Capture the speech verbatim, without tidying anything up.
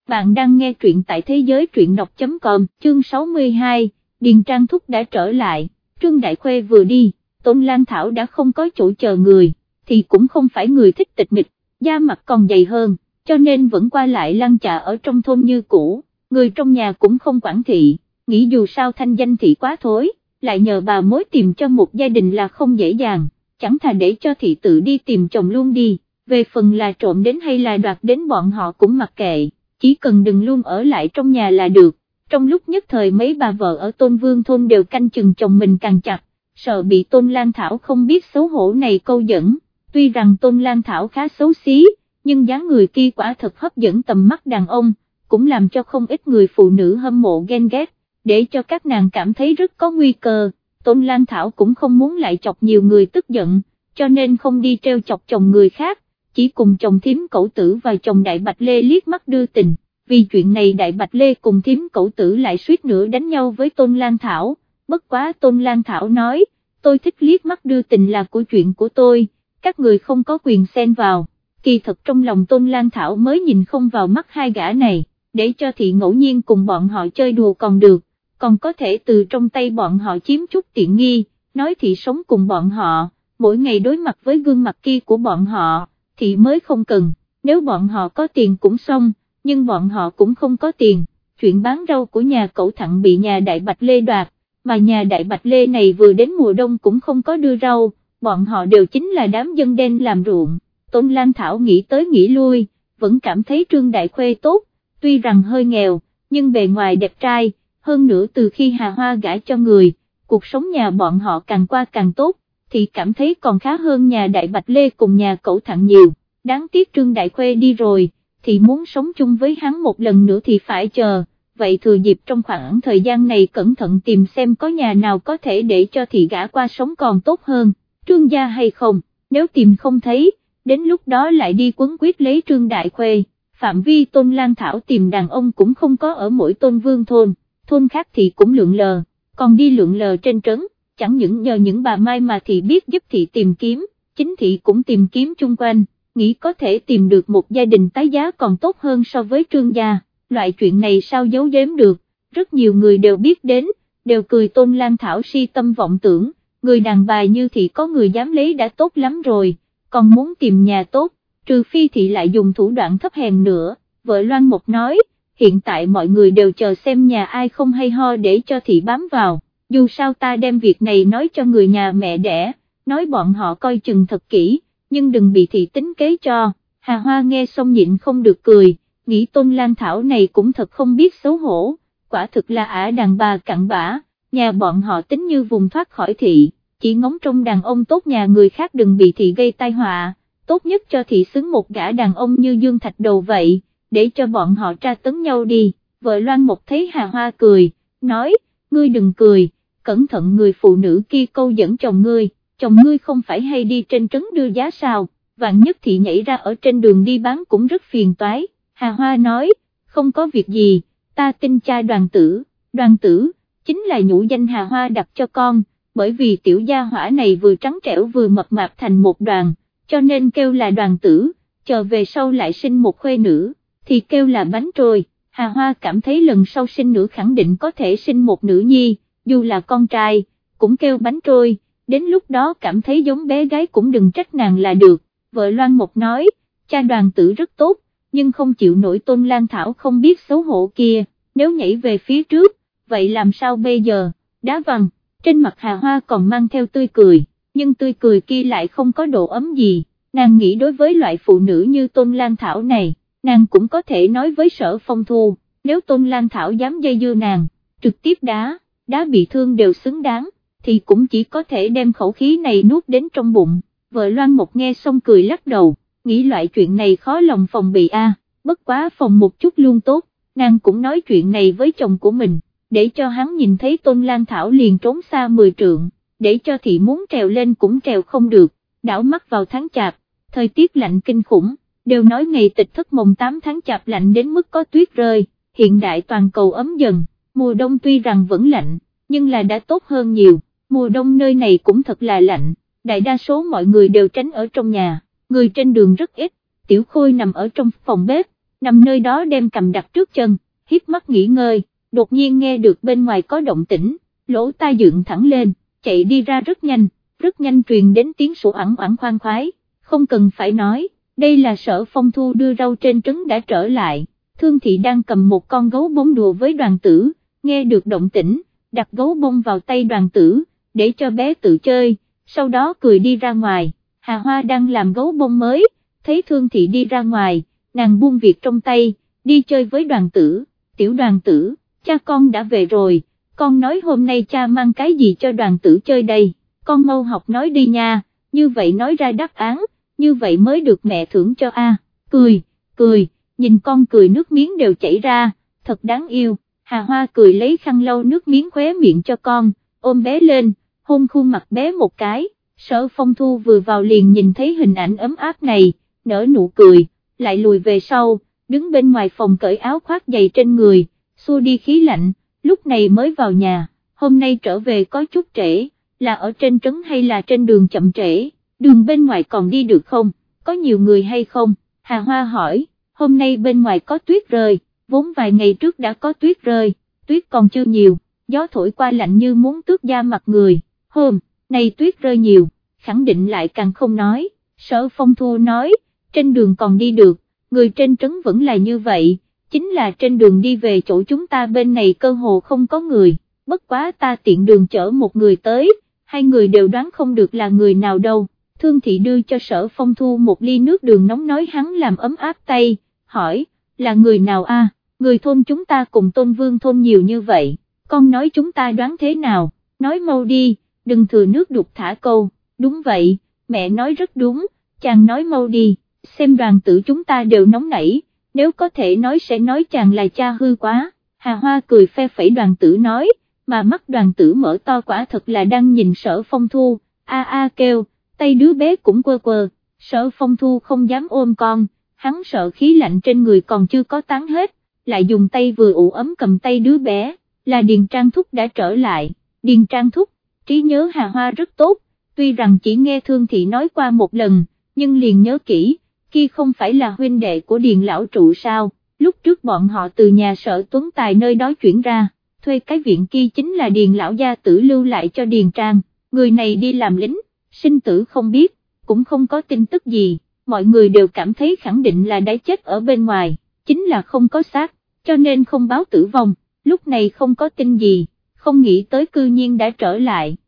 Bạn đang nghe truyện tại thế giới truyện đọc chấm com, chương sáu mươi hai, Điền Trang Thúc đã trở lại. Trương Đại Khuê vừa đi, Tôn Lan Thảo đã không có chỗ chờ người, thì cũng không phải người thích tịch mịch, da mặt còn dày hơn, cho nên vẫn qua lại lăn chạ ở trong thôn như cũ, người trong nhà cũng không quản thị, nghĩ dù sao thanh danh thị quá thối, lại nhờ bà mối tìm cho một gia đình là không dễ dàng, chẳng thà để cho thị tự đi tìm chồng luôn đi, về phần là trộm đến hay là đoạt đến bọn họ cũng mặc kệ, chỉ cần đừng luôn ở lại trong nhà là được. Trong lúc nhất thời mấy bà vợ ở Tôn Vương thôn đều canh chừng chồng mình càng chặt, sợ bị Tôn Lan Thảo không biết xấu hổ này câu dẫn, tuy rằng Tôn Lan Thảo khá xấu xí, nhưng dáng người kia quả thật hấp dẫn tầm mắt đàn ông, cũng làm cho không ít người phụ nữ hâm mộ ghen ghét, để cho các nàng cảm thấy rất có nguy cơ. Tôn Lan Thảo cũng không muốn lại chọc nhiều người tức giận, cho nên không đi treo chọc chồng người khác, chỉ cùng chồng thím Cẩu Tử và chồng Đại Bạch Lê liếc mắt đưa tình. Vì chuyện này Đại Bạch Lê cùng thím Cẩu Tử lại suýt nữa đánh nhau với Tôn Lan Thảo, bất quá Tôn Lan Thảo nói, tôi thích liếc mắt đưa tình là của chuyện của tôi, các người không có quyền xen vào. Kỳ thật trong lòng Tôn Lan Thảo mới nhìn không vào mắt hai gã này, để cho thị ngẫu nhiên cùng bọn họ chơi đùa còn được, còn có thể từ trong tay bọn họ chiếm chút tiện nghi, nói thị sống cùng bọn họ, mỗi ngày đối mặt với gương mặt kia của bọn họ, thị mới không cần, nếu bọn họ có tiền cũng xong. Nhưng bọn họ cũng không có tiền, chuyện bán rau của nhà Cẩu Thặng bị nhà Đại Bạch Lê đoạt, mà nhà Đại Bạch Lê này vừa đến mùa đông cũng không có đưa rau, bọn họ đều chính là đám dân đen làm ruộng. Tôn Lan Thảo nghĩ tới nghĩ lui, vẫn cảm thấy Trương Đại Khuê tốt, tuy rằng hơi nghèo, nhưng bề ngoài đẹp trai, hơn nữa từ khi Hà Hoa gả cho người, cuộc sống nhà bọn họ càng qua càng tốt, thì cảm thấy còn khá hơn nhà Đại Bạch Lê cùng nhà Cẩu Thặng nhiều, đáng tiếc Trương Đại Khuê đi rồi. Thì muốn sống chung với hắn một lần nữa thì phải chờ, vậy thừa dịp trong khoảng thời gian này cẩn thận tìm xem có nhà nào có thể để cho thị gã qua sống còn tốt hơn, Trương gia hay không, nếu tìm không thấy, đến lúc đó lại đi quấn quyết lấy Trương Đại Khuê. Phạm vi Tôn Lan Thảo tìm đàn ông cũng không có ở mỗi Tôn Vương thôn, thôn khác thì cũng lượn lờ, còn đi lượn lờ trên trấn, chẳng những nhờ những bà Mai mà thị biết giúp thị tìm kiếm, chính thị cũng tìm kiếm chung quanh. Nghĩ có thể tìm được một gia đình tái giá còn tốt hơn so với Trương gia, loại chuyện này sao giấu giếm được, rất nhiều người đều biết đến, đều cười Tôn Lan Thảo si tâm vọng tưởng, người đàn bà như thị có người dám lấy đã tốt lắm rồi, còn muốn tìm nhà tốt, trừ phi thị lại dùng thủ đoạn thấp hèn nữa. Vợ Loan Mộc nói, hiện tại mọi người đều chờ xem nhà ai không hay ho để cho thị bám vào, dù sao ta đem việc này nói cho người nhà mẹ đẻ, nói bọn họ coi chừng thật kỹ, nhưng đừng bị thị tính kế cho. Hà Hoa nghe xong nhịn không được cười, nghĩ Tôn Lan Thảo này cũng thật không biết xấu hổ, quả thực là ả đàn bà cặn bã, nhà bọn họ tính như vùng thoát khỏi thị, chỉ ngóng trông đàn ông tốt nhà người khác đừng bị thị gây tai họa, tốt nhất cho thị xứng một gã đàn ông như Dương Thạch Đầu vậy, để cho bọn họ tra tấn nhau đi. Vợ Loan Mộc thấy Hà Hoa cười, nói, ngươi đừng cười, cẩn thận người phụ nữ kia câu dẫn chồng ngươi. Chồng ngươi không phải hay đi trên trấn đưa giá sao, vạn nhất thị nhảy ra ở trên đường đi bán cũng rất phiền toái. Hà Hoa nói, không có việc gì, ta tin cha Đoàn Tử, Đoàn Tử, chính là nhũ danh Hà Hoa đặt cho con, bởi vì tiểu gia hỏa này vừa trắng trẻo vừa mập mạp thành một đoàn, cho nên kêu là Đoàn Tử, chờ về sau lại sinh một khuê nữ, thì kêu là Bánh Trôi. Hà Hoa cảm thấy lần sau sinh nữ khẳng định có thể sinh một nữ nhi, dù là con trai, cũng kêu Bánh Trôi. Đến lúc đó cảm thấy giống bé gái cũng đừng trách nàng là được. Vợ Loan Mộc nói, cha Đoàn Tử rất tốt, nhưng không chịu nổi Tôn Lan Thảo không biết xấu hổ kia, nếu nhảy về phía trước, vậy làm sao bây giờ, đá văng, trên mặt Hà Hoa còn mang theo tươi cười, nhưng tươi cười kia lại không có độ ấm gì, nàng nghĩ đối với loại phụ nữ như Tôn Lan Thảo này, nàng cũng có thể nói với Sở Phong Thu, nếu Tôn Lan Thảo dám dây dưa nàng, trực tiếp đá, đá bị thương đều xứng đáng, thì cũng chỉ có thể đem khẩu khí này nuốt đến trong bụng. Vợ Loan Mộc nghe xong cười lắc đầu, nghĩ loại chuyện này khó lòng phòng bị a, bất quá phòng một chút luôn tốt, nàng cũng nói chuyện này với chồng của mình, để cho hắn nhìn thấy Tôn Lan Thảo liền trốn xa mười trượng, để cho thị muốn trèo lên cũng trèo không được. Đảo mắt vào tháng Chạp, thời tiết lạnh kinh khủng, đều nói ngày Tịch Thất mồng tám tháng Chạp lạnh đến mức có tuyết rơi, hiện đại toàn cầu ấm dần, mùa đông tuy rằng vẫn lạnh, nhưng là đã tốt hơn nhiều. Mùa đông nơi này cũng thật là lạnh, đại đa số mọi người đều tránh ở trong nhà, người trên đường rất ít. Tiểu Khôi nằm ở trong phòng bếp, nằm nơi đó đem cầm đặt trước chân, hiếp mắt nghỉ ngơi, đột nhiên nghe được bên ngoài có động tĩnh, lỗ tai dựng thẳng lên, chạy đi ra rất nhanh, rất nhanh truyền đến tiếng sủa ẳng ẳng khoan khoái, không cần phải nói, đây là Sở Phong Thu đưa rau trên trứng đã trở lại, Thương Thị đang cầm một con gấu bông đùa với Đoàn Tử, nghe được động tĩnh, đặt gấu bông vào tay Đoàn Tử, để cho bé tự chơi, sau đó cười đi ra ngoài, Hà Hoa đang làm gấu bông mới, thấy Thương Thị đi ra ngoài, nàng buông việc trong tay, đi chơi với Đoàn Tử, tiểu Đoàn Tử, cha con đã về rồi, con nói hôm nay cha mang cái gì cho Đoàn Tử chơi đây, con mau học nói đi nha, như vậy nói ra đáp án, như vậy mới được mẹ thưởng cho a. Cười, cười, nhìn con cười nước miếng đều chảy ra, thật đáng yêu, Hà Hoa cười lấy khăn lau nước miếng khóe miệng cho con, ôm bé lên, hôn khuôn mặt bé một cái, Sở Phong Thu vừa vào liền nhìn thấy hình ảnh ấm áp này, nở nụ cười, lại lùi về sau, đứng bên ngoài phòng cởi áo khoác giày trên người, xua đi khí lạnh, lúc này mới vào nhà, hôm nay trở về có chút trễ, là ở trên trấn hay là trên đường chậm trễ, đường bên ngoài còn đi được không, có nhiều người hay không, Hà Hoa hỏi, hôm nay bên ngoài có tuyết rơi, vốn vài ngày trước đã có tuyết rơi, tuyết còn chưa nhiều, gió thổi qua lạnh như muốn tước da mặt người, hôm nay tuyết rơi nhiều, khẳng định lại càng không nói, Sở Phong Thu nói, trên đường còn đi được, người trên trấn vẫn là như vậy, chính là trên đường đi về chỗ chúng ta bên này cơ hồ không có người, bất quá ta tiện đường chở một người tới, hai người đều đoán không được là người nào đâu. Thương Thị đưa cho Sở Phong Thu một ly nước đường nóng nói hắn làm ấm áp tay, hỏi, là người nào a? Người thôn chúng ta cùng Tôn Vương thôn nhiều như vậy, con nói chúng ta đoán thế nào, nói mau đi, đừng thừa nước đục thả câu, đúng vậy, mẹ nói rất đúng, chàng nói mau đi, xem Đoàn Tử chúng ta đều nóng nảy, nếu có thể nói sẽ nói chàng là cha hư quá, Hà Hoa cười phe phẩy Đoàn Tử nói, mà mắt Đoàn Tử mở to quả thật là đang nhìn Sở Phong Thu, a a kêu, tay đứa bé cũng quơ quơ, Sở Phong Thu không dám ôm con, hắn sợ khí lạnh trên người còn chưa có tán hết, lại dùng tay vừa ủ ấm cầm tay đứa bé, là Điền Trang Thúc đã trở lại, Điền Trang Thúc, trí nhớ Hà Hoa rất tốt, tuy rằng chỉ nghe Thương Thị nói qua một lần, nhưng liền nhớ kỹ, kia không phải là huynh đệ của Điền lão trụ sao, lúc trước bọn họ từ nhà Sở Tuấn Tài nơi đó chuyển ra, thuê cái viện kia chính là Điền lão gia tử lưu lại cho Điền Trang, người này đi làm lính, sinh tử không biết, cũng không có tin tức gì, mọi người đều cảm thấy khẳng định là đã chết ở bên ngoài, chính là không có xác, cho nên không báo tử vong, lúc này không có tin gì, không nghĩ tới cư nhiên đã trở lại,